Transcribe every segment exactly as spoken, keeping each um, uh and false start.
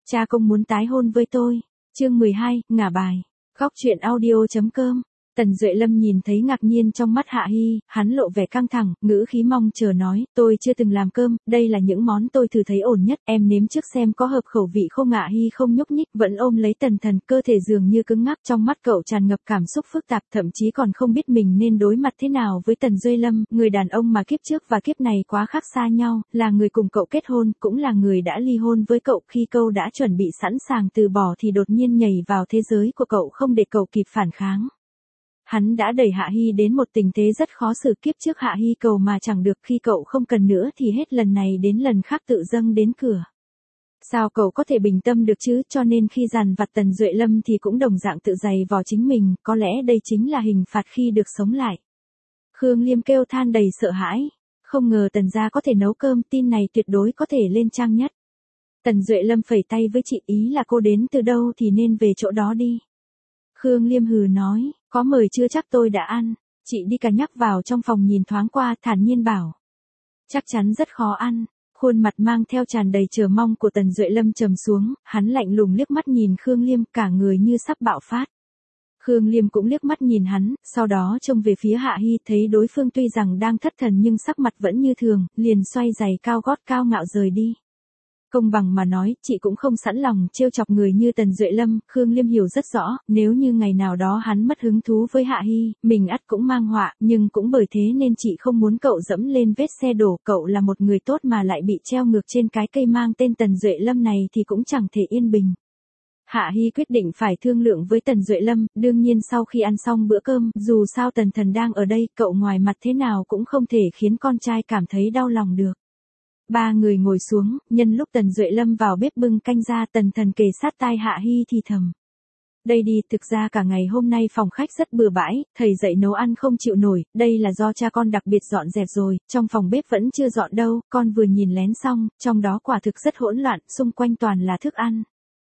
Cha công muốn tái hôn với tôi. Chương mười hai, ngả bài. Góc truyện audio.com. Tần Duệ Lâm nhìn thấy ngạc nhiên trong mắt Hạ Hi, hắn lộ vẻ căng thẳng, ngữ khí mong chờ nói, tôi chưa từng làm cơm, đây là những món tôi thử thấy ổn nhất, em nếm trước xem có hợp khẩu vị không. Hạ Hi không nhúc nhích, vẫn ôm lấy Tần Thần, cơ thể dường như cứng ngắc, trong mắt cậu tràn ngập cảm xúc phức tạp, thậm chí còn không biết mình nên đối mặt thế nào với Tần Duệ Lâm, người đàn ông mà kiếp trước và kiếp này quá khác xa nhau, là người cùng cậu kết hôn, cũng là người đã ly hôn với cậu, khi cậu đã chuẩn bị sẵn sàng từ bỏ thì đột nhiên nhảy vào thế giới của cậu không để cậu kịp phản kháng. Hắn đã đẩy Hạ Hi đến một tình thế rất khó xử, kiếp trước Hạ Hi cầu mà chẳng được, khi cậu không cần nữa thì hết lần này đến lần khác tự dâng đến cửa. Sao cậu có thể bình tâm được chứ, cho nên khi dằn vặt Tần Duệ Lâm thì cũng đồng dạng tự giày vò chính mình, có lẽ đây chính là hình phạt khi được sống lại. Khương Liêm kêu than đầy sợ hãi, không ngờ Tần gia có thể nấu cơm, tin này tuyệt đối có thể lên trang nhất. Tần Duệ Lâm phẩy tay với chị, ý là cô đến từ đâu thì nên về chỗ đó đi. Khương Liêm hừ nói, có mời chưa chắc tôi đã ăn, chị đi cả nhắc vào trong phòng nhìn thoáng qua, thản nhiên bảo. Chắc chắn rất khó ăn, khuôn mặt mang theo tràn đầy chờ mong của Tần Duệ Lâm trầm xuống, hắn lạnh lùng liếc mắt nhìn Khương Liêm, cả người như sắp bạo phát. Khương Liêm cũng liếc mắt nhìn hắn, sau đó trông về phía Hạ Hi, thấy đối phương tuy rằng đang thất thần nhưng sắc mặt vẫn như thường, liền xoay giày cao gót cao ngạo rời đi. Công bằng mà nói, chị cũng không sẵn lòng trêu chọc người như Tần Duệ Lâm, Khương Liêm hiểu rất rõ, nếu như ngày nào đó hắn mất hứng thú với Hạ Hi, mình ắt cũng mang họa, nhưng cũng bởi thế nên chị không muốn cậu dẫm lên vết xe đổ, cậu là một người tốt mà lại bị treo ngược trên cái cây mang tên Tần Duệ Lâm này thì cũng chẳng thể yên bình. Hạ Hi quyết định phải thương lượng với Tần Duệ Lâm, đương nhiên sau khi ăn xong bữa cơm, dù sao Tần Thần đang ở đây, cậu ngoài mặt thế nào cũng không thể khiến con trai cảm thấy đau lòng được. Ba người ngồi xuống, nhân lúc Tần Duệ Lâm vào bếp bưng canh ra, Tần Thần kề sát tai Hạ Hi thì thầm. Đây đi, thực ra cả ngày hôm nay phòng khách rất bừa bãi, thầy dạy nấu ăn không chịu nổi, đây là do cha con đặc biệt dọn dẹp rồi, trong phòng bếp vẫn chưa dọn đâu, con vừa nhìn lén xong, trong đó quả thực rất hỗn loạn, xung quanh toàn là thức ăn.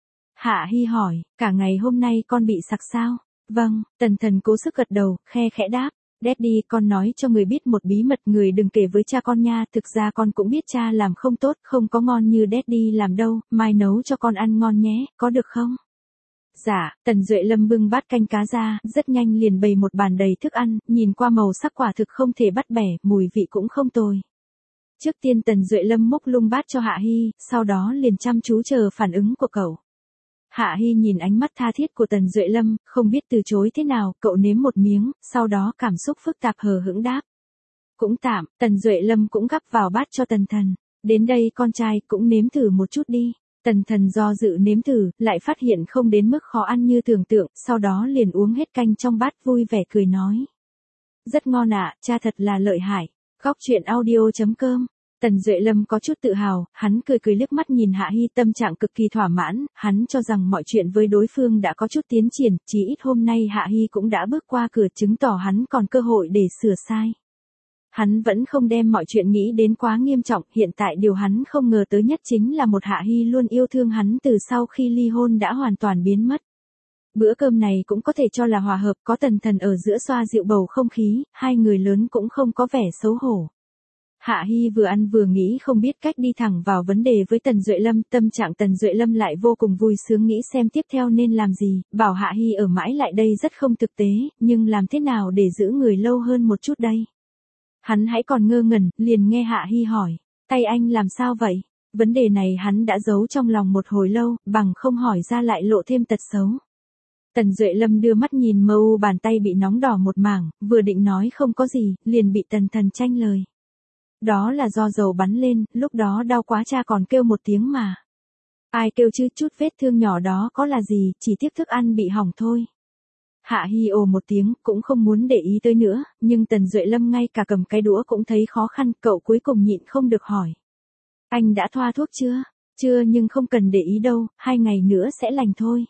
Hạ Hi hỏi, cả ngày hôm nay con bị sặc sao? Vâng, Tần Thần cố sức gật đầu, khe khẽ đáp. Daddy, con nói cho người biết một bí mật, người đừng kể với cha con nha, thực ra con cũng biết cha làm không tốt, không có ngon như Daddy làm đâu, mai nấu cho con ăn ngon nhé, có được không? Dạ, Tần Duệ Lâm bưng bát canh cá ra, rất nhanh liền bày một bàn đầy thức ăn, nhìn qua màu sắc quả thực không thể bắt bẻ, mùi vị cũng không tồi. Trước tiên Tần Duệ Lâm múc lung bát cho Hạ Hi, sau đó liền chăm chú chờ phản ứng của cậu. Hạ Hi nhìn ánh mắt tha thiết của Tần Duệ Lâm, không biết từ chối thế nào, cậu nếm một miếng, sau đó cảm xúc phức tạp hờ hững đáp. Cũng tạm, Tần Duệ Lâm cũng gắp vào bát cho Tần Thần. Đến đây con trai, cũng nếm thử một chút đi. Tần Thần do dự nếm thử, lại phát hiện không đến mức khó ăn như tưởng tượng, sau đó liền uống hết canh trong bát vui vẻ cười nói. Rất ngon ạ, cha thật là lợi hại. Góc truyện audio.com. Tần Duệ Lâm có chút tự hào, hắn cười cười liếc mắt nhìn Hạ Hi, tâm trạng cực kỳ thỏa mãn, hắn cho rằng mọi chuyện với đối phương đã có chút tiến triển, chỉ ít hôm nay Hạ Hi cũng đã bước qua cửa, chứng tỏ hắn còn cơ hội để sửa sai. Hắn vẫn không đem mọi chuyện nghĩ đến quá nghiêm trọng, hiện tại điều hắn không ngờ tới nhất chính là một Hạ Hi luôn yêu thương hắn từ sau khi ly hôn đã hoàn toàn biến mất. Bữa cơm này cũng có thể cho là hòa hợp, có Tần Thần ở giữa xoa dịu bầu không khí, hai người lớn cũng không có vẻ xấu hổ. Hạ Hi vừa ăn vừa nghĩ không biết cách đi thẳng vào vấn đề với Tần Duệ Lâm, tâm trạng Tần Duệ Lâm lại vô cùng vui sướng nghĩ xem tiếp theo nên làm gì, bảo Hạ Hi ở mãi lại đây rất không thực tế, nhưng làm thế nào để giữ người lâu hơn một chút đây? Hắn hãy còn ngơ ngẩn, liền nghe Hạ Hi hỏi, tay anh làm sao vậy? Vấn đề này hắn đã giấu trong lòng một hồi lâu, bằng không hỏi ra lại lộ thêm tật xấu. Tần Duệ Lâm đưa mắt nhìn mờ u bàn tay bị nóng đỏ một mảng, vừa định nói không có gì, liền bị Tần Thần tranh lời. Đó là do dầu bắn lên, lúc đó đau quá cha còn kêu một tiếng mà. Ai kêu chứ, chút vết thương nhỏ đó có là gì, chỉ tiếc thức ăn bị hỏng thôi. Hạ Hi ồ một tiếng, cũng không muốn để ý tới nữa, nhưng Tần Duệ Lâm ngay cả cầm cái đũa cũng thấy khó khăn, cậu cuối cùng nhịn không được hỏi. Anh đã thoa thuốc chưa? Chưa, nhưng không cần để ý đâu, hai ngày nữa sẽ lành thôi.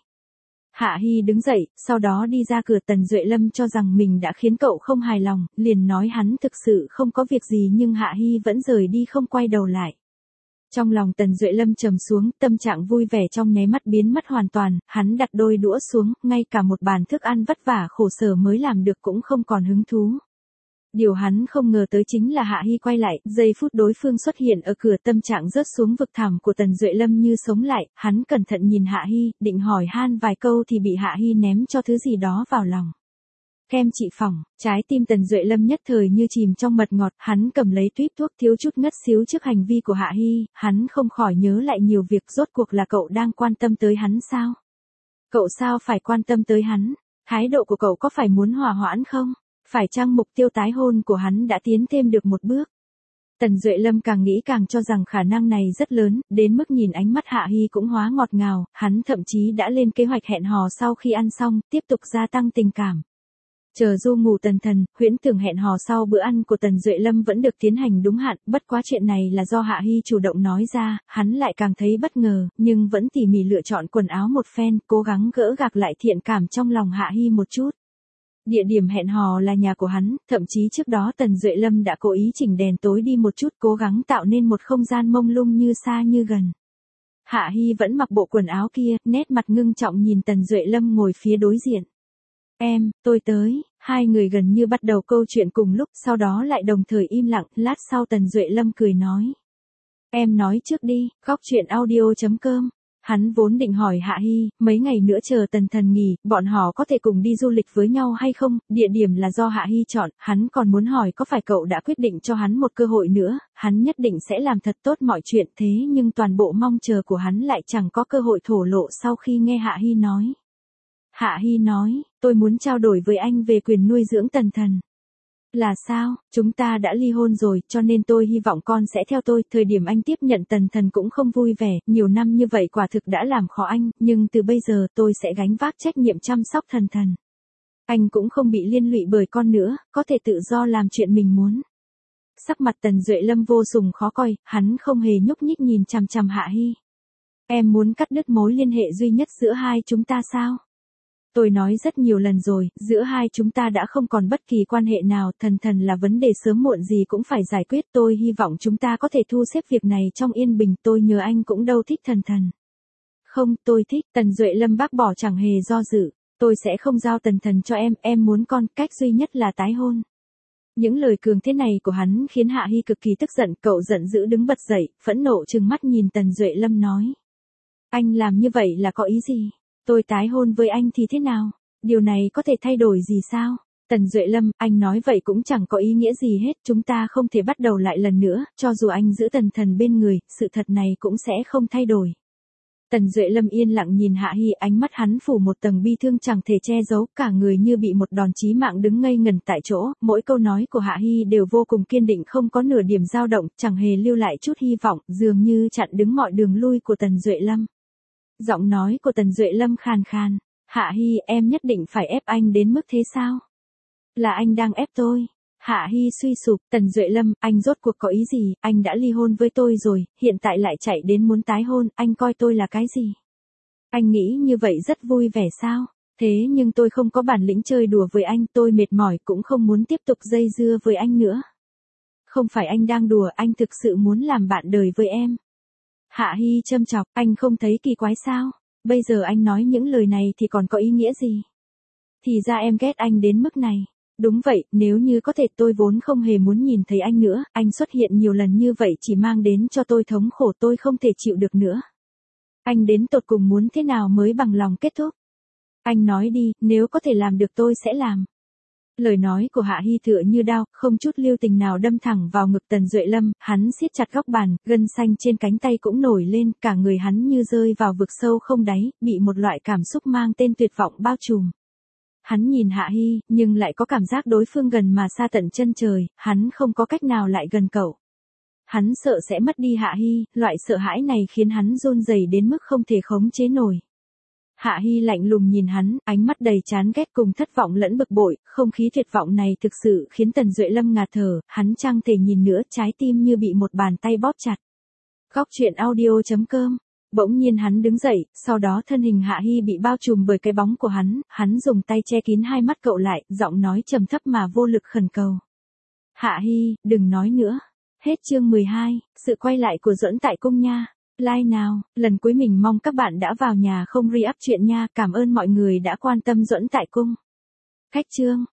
Hạ Hi đứng dậy, sau đó đi ra cửa. Tần Duệ Lâm cho rằng mình đã khiến cậu không hài lòng, liền nói hắn thực sự không có việc gì, nhưng Hạ Hi vẫn rời đi không quay đầu lại. Trong lòng Tần Duệ Lâm trầm xuống, tâm trạng vui vẻ trong nháy mắt biến mất hoàn toàn, hắn đặt đôi đũa xuống, ngay cả một bàn thức ăn vất vả khổ sở mới làm được cũng không còn hứng thú. Điều hắn không ngờ tới chính là Hạ Hi quay lại, giây phút đối phương xuất hiện ở cửa tâm trạng rớt xuống vực thẳm của Tần Duệ Lâm như sống lại, hắn cẩn thận nhìn Hạ Hi, định hỏi han vài câu thì bị Hạ Hi ném cho thứ gì đó vào lòng. Kem trị phỏng, trái tim Tần Duệ Lâm nhất thời như chìm trong mật ngọt, hắn cầm lấy tuýp thuốc thiếu chút ngất xíu trước hành vi của Hạ Hi, hắn không khỏi nhớ lại nhiều việc, rốt cuộc là cậu đang quan tâm tới hắn sao? Cậu sao phải quan tâm tới hắn? Thái độ của cậu có phải muốn hòa hoãn không? Phải chăng mục tiêu tái hôn của hắn đã tiến thêm được một bước? Tần Duệ Lâm càng nghĩ càng cho rằng khả năng này rất lớn, đến mức nhìn ánh mắt Hạ Hi cũng hóa ngọt ngào, hắn thậm chí đã lên kế hoạch hẹn hò sau khi ăn xong, tiếp tục gia tăng tình cảm. Chờ du ngủ Tần Thần, huyễn tưởng hẹn hò sau bữa ăn của Tần Duệ Lâm vẫn được tiến hành đúng hạn, bất quá chuyện này là do Hạ Hi chủ động nói ra, hắn lại càng thấy bất ngờ, nhưng vẫn tỉ mỉ lựa chọn quần áo một phen, cố gắng gỡ gạc lại thiện cảm trong lòng Hạ Hi một chút. Địa điểm hẹn hò là nhà của hắn, thậm chí trước đó Tần Duệ Lâm đã cố ý chỉnh đèn tối đi một chút, cố gắng tạo nên một không gian mông lung như xa như gần. Hạ Hi vẫn mặc bộ quần áo kia, nét mặt ngưng trọng nhìn Tần Duệ Lâm ngồi phía đối diện. Em, tôi tới, hai người gần như bắt đầu câu chuyện cùng lúc, sau đó lại đồng thời im lặng, lát sau Tần Duệ Lâm cười nói. Em nói trước đi, góc chuyện audio chấm com. Hắn vốn định hỏi Hạ Hi, mấy ngày nữa chờ Tần Thần nghỉ, bọn họ có thể cùng đi du lịch với nhau hay không, địa điểm là do Hạ Hi chọn, hắn còn muốn hỏi có phải cậu đã quyết định cho hắn một cơ hội nữa, hắn nhất định sẽ làm thật tốt mọi chuyện, thế nhưng toàn bộ mong chờ của hắn lại chẳng có cơ hội thổ lộ sau khi nghe Hạ Hi nói. Hạ Hi nói, tôi muốn trao đổi với anh về quyền nuôi dưỡng Tần Thần. Là sao, chúng ta đã ly hôn rồi, cho nên tôi hy vọng con sẽ theo tôi, thời điểm anh tiếp nhận Tần Thần cũng không vui vẻ, nhiều năm như vậy quả thực đã làm khó anh, nhưng từ bây giờ tôi sẽ gánh vác trách nhiệm chăm sóc Thần Thần. Anh cũng không bị liên lụy bởi con nữa, có thể tự do làm chuyện mình muốn. Sắc mặt Tần Duệ Lâm vô cùng khó coi, hắn không hề nhúc nhích nhìn chằm chằm Hạ Hi. Em muốn cắt đứt mối liên hệ duy nhất giữa hai chúng ta sao? Tôi nói rất nhiều lần rồi, giữa hai chúng ta đã không còn bất kỳ quan hệ nào, Thần Thần là vấn đề sớm muộn gì cũng phải giải quyết, tôi hy vọng chúng ta có thể thu xếp việc này trong yên bình, tôi nhớ anh cũng đâu thích Thần Thần. Không, tôi thích, Tần Duệ Lâm bác bỏ chẳng hề do dự, tôi sẽ không giao Tần Thần cho em, em muốn con, cách duy nhất là tái hôn. Những lời cường thế này của hắn khiến Hạ Hi cực kỳ tức giận, cậu giận dữ đứng bật dậy, phẫn nộ trừng mắt nhìn Tần Duệ Lâm nói. Anh làm như vậy là có ý gì? Tôi tái hôn với anh thì thế nào? Điều này có thể thay đổi gì sao? Tần Duệ Lâm, anh nói vậy cũng chẳng có ý nghĩa gì hết, chúng ta không thể bắt đầu lại lần nữa, cho dù anh giữ Tần Thần bên người, sự thật này cũng sẽ không thay đổi. Tần Duệ Lâm yên lặng nhìn Hạ Hi, ánh mắt hắn phủ một tầng bi thương chẳng thể che giấu, cả người như bị một đòn chí mạng đứng ngây ngần tại chỗ, mỗi câu nói của Hạ Hi đều vô cùng kiên định, không có nửa điểm dao động, chẳng hề lưu lại chút hy vọng, dường như chặn đứng mọi đường lui của Tần Duệ Lâm. Giọng nói của Tần Duệ Lâm khàn khàn, Hạ Hi, em nhất định phải ép anh đến mức thế sao? Là anh đang ép tôi. Hạ Hi suy sụp, Tần Duệ Lâm, anh rốt cuộc có ý gì, anh đã ly hôn với tôi rồi, hiện tại lại chạy đến muốn tái hôn, anh coi tôi là cái gì? Anh nghĩ như vậy rất vui vẻ sao? Thế nhưng tôi không có bản lĩnh chơi đùa với anh, tôi mệt mỏi cũng không muốn tiếp tục dây dưa với anh nữa. Không phải anh đang đùa, anh thực sự muốn làm bạn đời với em. Hạ Hi châm chọc, anh không thấy kỳ quái sao? Bây giờ anh nói những lời này thì còn có ý nghĩa gì? Thì ra em ghét anh đến mức này. Đúng vậy, nếu như có thể tôi vốn không hề muốn nhìn thấy anh nữa, anh xuất hiện nhiều lần như vậy chỉ mang đến cho tôi thống khổ, tôi không thể chịu được nữa. Anh đến tột cùng muốn thế nào mới bằng lòng kết thúc? Anh nói đi, nếu có thể làm được tôi sẽ làm. Lời nói của Hạ Hi tựa như đao, không chút lưu tình nào đâm thẳng vào ngực Tần Duệ Lâm, hắn siết chặt góc bàn, gân xanh trên cánh tay cũng nổi lên, cả người hắn như rơi vào vực sâu không đáy, bị một loại cảm xúc mang tên tuyệt vọng bao trùm. Hắn nhìn Hạ Hi, nhưng lại có cảm giác đối phương gần mà xa tận chân trời, hắn không có cách nào lại gần cậu. Hắn sợ sẽ mất đi Hạ Hi, loại sợ hãi này khiến hắn run rẩy đến mức không thể khống chế nổi. Hạ Hi lạnh lùng nhìn hắn, ánh mắt đầy chán ghét cùng thất vọng lẫn bực bội, không khí tuyệt vọng này thực sự khiến Tần Duệ Lâm ngạt thở, hắn chẳng thể nhìn nữa, trái tim như bị một bàn tay bóp chặt. Góc chuyện audio chấm com. Bỗng nhiên hắn đứng dậy, sau đó thân hình Hạ Hi bị bao trùm bởi cái bóng của hắn, hắn dùng tay che kín hai mắt cậu lại, giọng nói trầm thấp mà vô lực khẩn cầu. Hạ Hi, đừng nói nữa. Hết chương mười hai, sự quay lại của Duẫn tại cung nha. Like nào, lần cuối mình mong các bạn đã vào nhà không re-up chuyện nha, cảm ơn mọi người đã quan tâm Duẫn tại cung. Khách chương.